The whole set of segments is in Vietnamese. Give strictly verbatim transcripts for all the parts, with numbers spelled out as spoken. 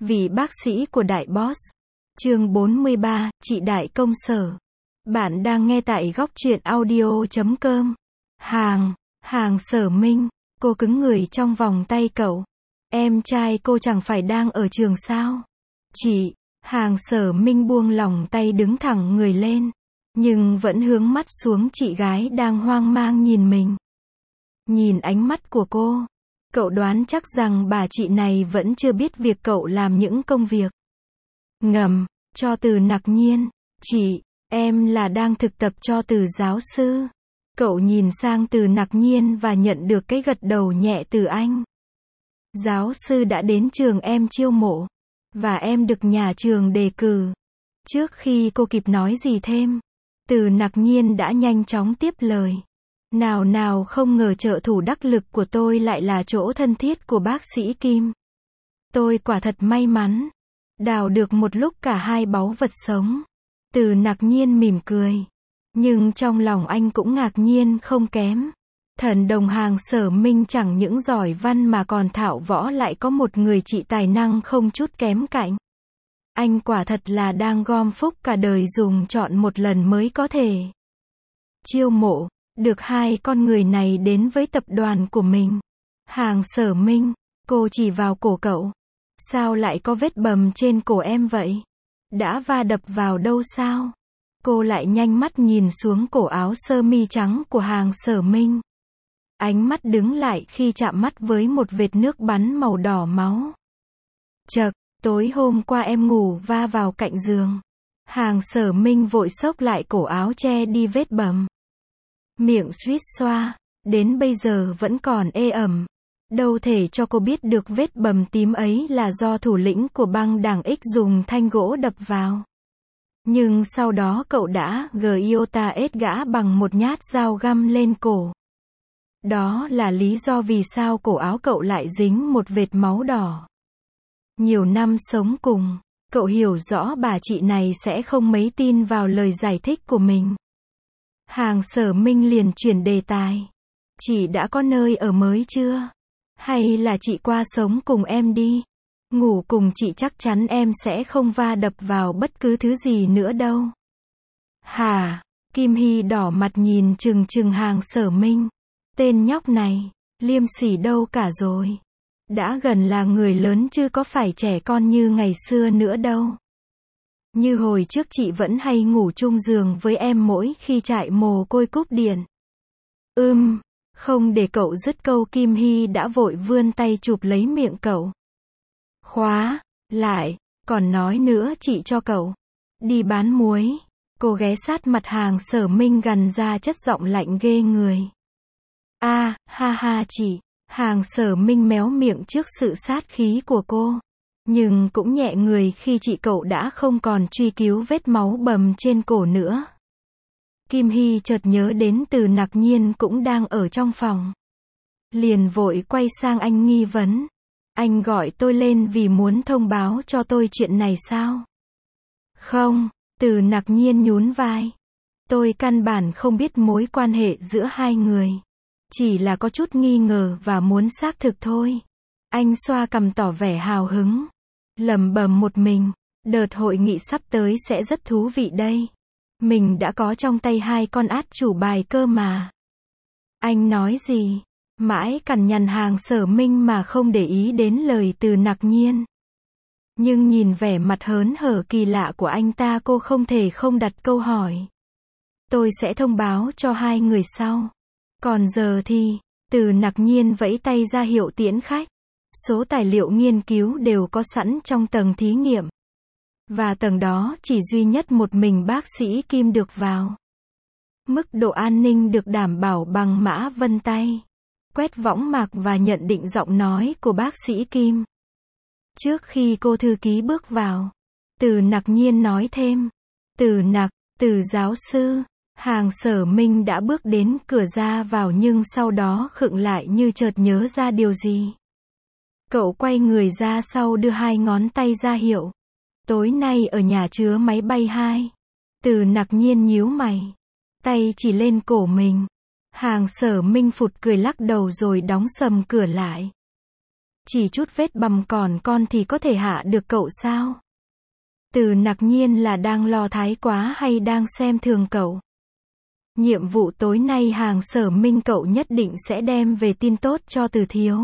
Vị bác sĩ của đại boss. Chương bốn mươi ba, chị đại công sở. Bạn đang nghe tại góc truyện audio chấm com. Hàng, hàng Sở Minh, cô cứng người trong vòng tay cậu. Em trai cô chẳng phải đang ở trường sao? Chị, hàng Sở Minh buông lỏng tay đứng thẳng người lên, nhưng vẫn hướng mắt xuống chị gái đang hoang mang nhìn mình. Nhìn ánh mắt của cô, cậu đoán chắc rằng bà chị này vẫn chưa biết việc cậu làm những công việc ngầm cho Từ Nặc Nhiên. Chị, em là đang thực tập cho Từ giáo sư. Cậu nhìn sang Từ Nặc Nhiên và nhận được cái gật đầu nhẹ từ anh. Giáo sư đã đến trường em chiêu mộ, và em được nhà trường đề cử. Trước khi cô kịp nói gì thêm, Từ Nặc Nhiên đã nhanh chóng tiếp lời. Nào nào, không ngờ trợ thủ đắc lực của tôi lại là chỗ thân thiết của bác sĩ Kim. Tôi quả thật may mắn, đào được một lúc cả hai báu vật sống. Từ Nặc Nhiên mỉm cười, nhưng trong lòng anh cũng ngạc nhiên không kém. Thần đồng hàng Sở Minh chẳng những giỏi văn mà còn thạo võ, lại có một người chị tài năng không chút kém cạnh. Anh quả thật là đang gom phúc cả đời dùng chọn một lần mới có thể chiêu mộ được hai con người này đến với tập đoàn của mình. Hàng Sở Minh, cô chỉ vào cổ cậu. Sao lại có vết bầm trên cổ em vậy? Đã va đập vào đâu sao? Cô lại nhanh mắt nhìn xuống cổ áo sơ mi trắng của hàng Sở Minh. Ánh mắt đứng lại khi chạm mắt với một vệt nước bắn màu đỏ máu. Chậc, tối hôm qua em ngủ va vào cạnh giường. Hàng Sở Minh vội xốc lại cổ áo che đi vết bầm. Miệng suýt xoa, đến bây giờ vẫn còn ê ẩm. Đâu thể cho cô biết được vết bầm tím ấy là do thủ lĩnh của băng đảng X dùng thanh gỗ đập vào. Nhưng sau đó cậu đã giota ết gã bằng một nhát dao găm lên cổ. Đó là lý do vì sao cổ áo cậu lại dính một vệt máu đỏ. Nhiều năm sống cùng, cậu hiểu rõ bà chị này sẽ không mấy tin vào lời giải thích của mình. Hàng Sở Minh liền chuyển đề tài. Chị đã có nơi ở mới chưa? Hay là chị qua sống cùng em đi? Ngủ cùng chị chắc chắn em sẽ không va đập vào bất cứ thứ gì nữa đâu. Hả? Kim Hy đỏ mặt nhìn chừng chừng hàng Sở Minh. Tên nhóc này, liêm sỉ đâu cả rồi. Đã gần là người lớn chứ có phải trẻ con như ngày xưa nữa đâu. Như hồi trước chị vẫn hay ngủ chung giường với em mỗi khi trại mồ côi cúp điện. Ưm, không để cậu dứt câu Kim Hy đã vội vươn tay chụp lấy miệng cậu. Khóa lại, còn nói nữa chị cho cậu đi bán muối. Cô ghé sát mặt hàng Sở Minh gằn ra chất giọng lạnh ghê người. A, à, ha ha chị. Hàng Sở Minh méo miệng trước sự sát khí của cô, nhưng cũng nhẹ người khi chị cậu đã không còn truy cứu vết máu bầm trên cổ nữa. Kim Hy chợt nhớ đến Từ Nặc Nhiên cũng đang ở trong phòng. Liền vội quay sang anh nghi vấn. Anh gọi tôi lên vì muốn thông báo cho tôi chuyện này sao? Không, Từ Nặc Nhiên nhún vai. Tôi căn bản không biết mối quan hệ giữa hai người. Chỉ là có chút nghi ngờ và muốn xác thực thôi. Anh xoa cằm tỏ vẻ hào hứng. Lẩm bẩm một mình, đợt hội nghị sắp tới sẽ rất thú vị đây. Mình đã có trong tay hai con át chủ bài cơ mà. Anh nói gì? Mãi cằn nhằn hàng Sở Minh mà không để ý đến lời Từ Nặc Nhiên. Nhưng nhìn vẻ mặt hớn hở kỳ lạ của anh ta, cô không thể không đặt câu hỏi. Tôi sẽ thông báo cho hai người sau. Còn giờ thì, Từ Nặc Nhiên vẫy tay ra hiệu tiễn khách. Số tài liệu nghiên cứu đều có sẵn trong tầng thí nghiệm. Và tầng đó chỉ duy nhất một mình bác sĩ Kim được vào. Mức độ an ninh được đảm bảo bằng mã vân tay, quét võng mạc và nhận định giọng nói của bác sĩ Kim. Trước khi cô thư ký bước vào, Từ Nặc Nhiên nói thêm. Từ Nặc, Từ giáo sư. Hàng Sở Minh đã bước đến cửa ra vào nhưng sau đó khựng lại như chợt nhớ ra điều gì. Cậu quay người ra sau đưa hai ngón tay ra hiệu. Tối nay ở nhà chứa máy bay hai. Từ Nặc Nhiên nhíu mày, tay chỉ lên cổ mình. Hàng Sở Minh phụt cười lắc đầu rồi đóng sầm cửa lại. Chỉ chút vết bầm còn con thì có thể hạ được cậu sao? Từ Nặc Nhiên là đang lo thái quá hay đang xem thường cậu? Nhiệm vụ tối nay Hàng Sở Minh cậu nhất định sẽ đem về tin tốt cho Từ thiếu.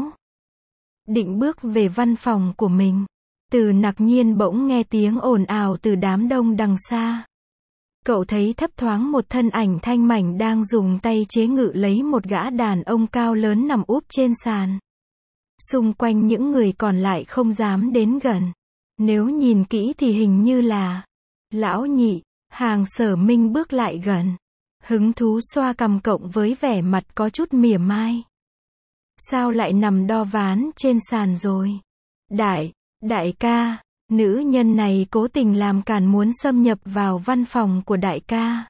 Định bước về văn phòng của mình, Từ Nặc Nhiên bỗng nghe tiếng ồn ào từ đám đông đằng xa. Cậu thấy thấp thoáng một thân ảnh thanh mảnh đang dùng tay chế ngự lấy một gã đàn ông cao lớn nằm úp trên sàn. Xung quanh những người còn lại không dám đến gần. Nếu nhìn kỹ thì hình như là Lão Nhị. Hàng Sở Minh bước lại gần, hứng thú xoa cằm cộng với vẻ mặt có chút mỉa mai. Sao lại nằm đo ván trên sàn rồi? Đại, đại ca, nữ nhân này cố tình làm cản muốn xâm nhập vào văn phòng của đại ca.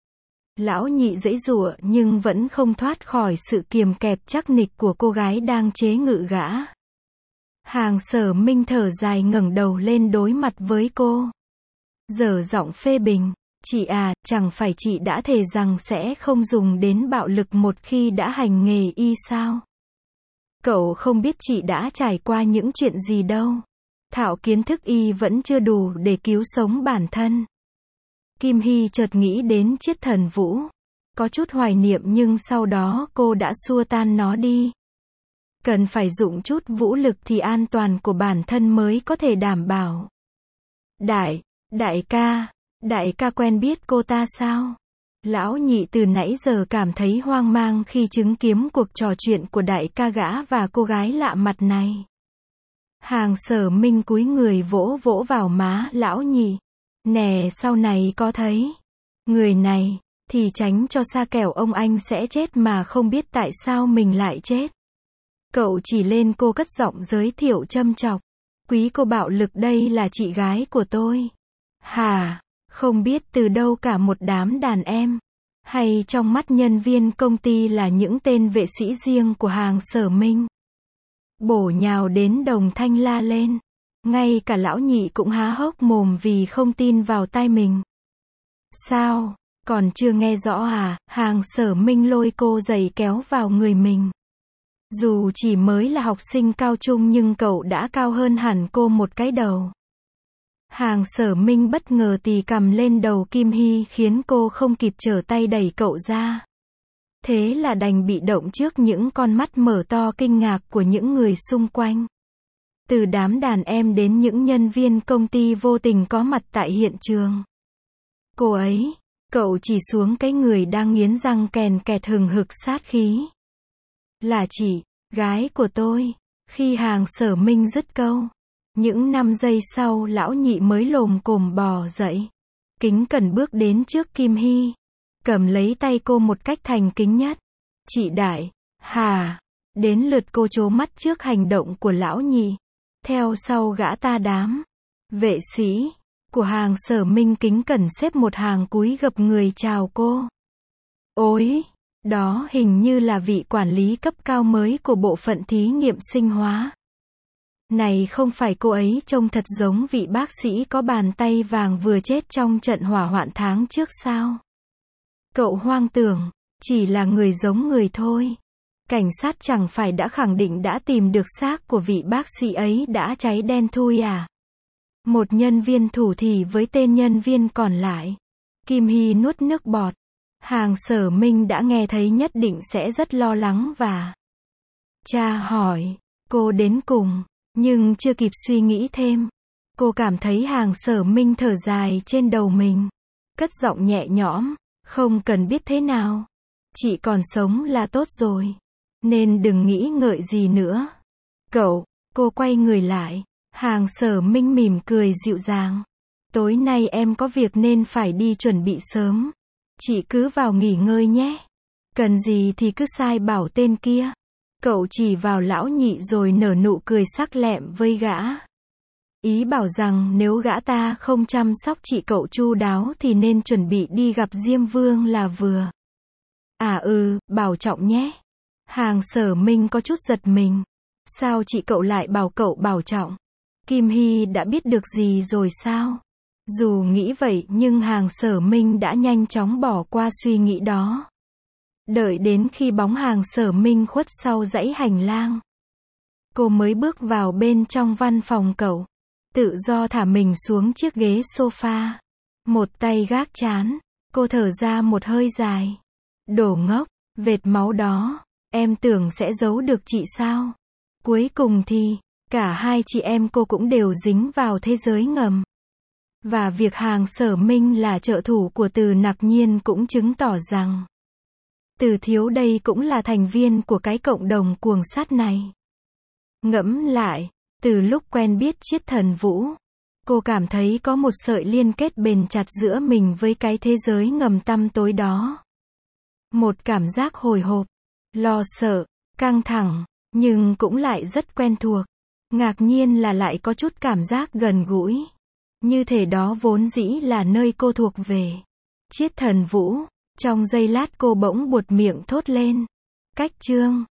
Lão Nhị giãy giụa nhưng vẫn không thoát khỏi sự kiềm kẹp chắc nịch của cô gái đang chế ngự gã. Hàng Sở Minh thở dài ngẩng đầu lên đối mặt với cô. Dở giọng phê bình, chị à, chẳng phải chị đã thề rằng sẽ không dùng đến bạo lực một khi đã hành nghề y sao? Cậu không biết chị đã trải qua những chuyện gì đâu. Thạo kiến thức y vẫn chưa đủ để cứu sống bản thân. Kim Hy chợt nghĩ đến Chiết Thần Vũ. Có chút hoài niệm nhưng sau đó cô đã xua tan nó đi. Cần phải dụng chút vũ lực thì an toàn của bản thân mới có thể đảm bảo. Đại, đại ca, đại ca quen biết cô ta sao? Lão Nhị từ nãy giờ cảm thấy hoang mang khi chứng kiến cuộc trò chuyện của đại ca gã và cô gái lạ mặt này. Hàng Sở Minh cúi người vỗ vỗ vào má Lão Nhị. Nè, sau này có thấy người này thì tránh cho xa kẻo ông anh sẽ chết mà không biết tại sao mình lại chết. Cậu chỉ lên cô cất giọng giới thiệu châm chọc. Quý cô bạo lực đây là chị gái của tôi. Hà, không biết từ đâu cả một đám đàn em. Hay trong mắt nhân viên công ty là những tên vệ sĩ riêng của Hàng Sở Minh. Bổ nhào đến đồng thanh la lên. Ngay cả Lão Nhị cũng há hốc mồm vì không tin vào tai mình. Sao, còn chưa nghe rõ à? Hàng Sở Minh lôi cô giày kéo vào người mình. Dù chỉ mới là học sinh cao trung nhưng cậu đã cao hơn hẳn cô một cái đầu. Hàng Sở Minh bất ngờ tì cằm lên đầu Kim Hy khiến cô không kịp trở tay đẩy cậu ra. Thế là đành bị động trước những con mắt mở to kinh ngạc của những người xung quanh. Từ đám đàn em đến những nhân viên công ty vô tình có mặt tại hiện trường. Cô ấy, cậu chỉ xuống cái người đang nghiến răng kèn kẹt hừng hực sát khí. Là chị, gái của tôi. Khi Hàng Sở Minh dứt câu, những năm giây sau Lão Nhị mới lồm cồm bò dậy. Kính cẩn bước đến trước Kim Hy, cầm lấy tay cô một cách thành kính nhất. Chị Đại, hà, đến lượt cô trố mắt trước hành động của Lão Nhị. Theo sau gã ta đám vệ sĩ của Hàng Sở Minh kính cẩn xếp một hàng cúi gập người chào cô. Ôi, đó hình như là vị quản lý cấp cao mới của bộ phận thí nghiệm sinh hóa. Này không phải cô ấy trông thật giống vị bác sĩ có bàn tay vàng vừa chết trong trận hỏa hoạn tháng trước sao? Cậu hoang tưởng, chỉ là người giống người thôi. Cảnh sát chẳng phải đã khẳng định đã tìm được xác của vị bác sĩ ấy đã cháy đen thui à? Một nhân viên thủ thỉ với tên nhân viên còn lại. Kim Hy nuốt nước bọt. Hàng Sở Minh đã nghe thấy nhất định sẽ rất lo lắng và tra hỏi cô đến cùng, nhưng chưa kịp suy nghĩ thêm. Cô cảm thấy Hàng Sở Minh thở dài trên đầu mình. Cất giọng nhẹ nhõm, không cần biết thế nào. Chị còn sống là tốt rồi. Nên đừng nghĩ ngợi gì nữa. Cậu, cô quay người lại. Hàng Sở Minh mỉm cười dịu dàng. Tối nay em có việc nên phải đi chuẩn bị sớm. Chị cứ vào nghỉ ngơi nhé. Cần gì thì cứ sai bảo tên kia. Cậu chỉ vào Lão Nhị rồi nở nụ cười sắc lẹm với gã. Ý bảo rằng nếu gã ta không chăm sóc chị cậu chu đáo thì nên chuẩn bị đi gặp Diêm Vương là vừa. À ừ, bảo trọng nhé. Hàng Sở Minh có chút giật mình. Sao chị cậu lại bảo cậu bảo trọng? Kim Hy đã biết được gì rồi sao? Dù nghĩ vậy nhưng Hàng Sở Minh đã nhanh chóng bỏ qua suy nghĩ đó. Đợi đến khi bóng Hàng Sở Minh khuất sau dãy hành lang. Cô mới bước vào bên trong văn phòng cậu. Tự do thả mình xuống chiếc ghế sofa. Một tay gác trán. Cô thở ra một hơi dài. Đồ ngốc, vệt máu đó, em tưởng sẽ giấu được chị sao? Cuối cùng thì, cả hai chị em cô cũng đều dính vào thế giới ngầm. Và việc Hàng Sở Minh là trợ thủ của Từ Nặc Nhiên cũng chứng tỏ rằng Từ Thiếu đây cũng là thành viên của cái cộng đồng cuồng sát này. Ngẫm lại, từ lúc quen biết Chiết Thần Vũ, cô cảm thấy có một sợi liên kết bền chặt giữa mình với cái thế giới ngầm tăm tối đó. Một cảm giác hồi hộp, lo sợ, căng thẳng, nhưng cũng lại rất quen thuộc. Ngạc nhiên là lại có chút cảm giác gần gũi. Như thể đó vốn dĩ là nơi cô thuộc về. Chiết Thần Vũ, trong giây lát cô bỗng buột miệng thốt lên. Cách Trương,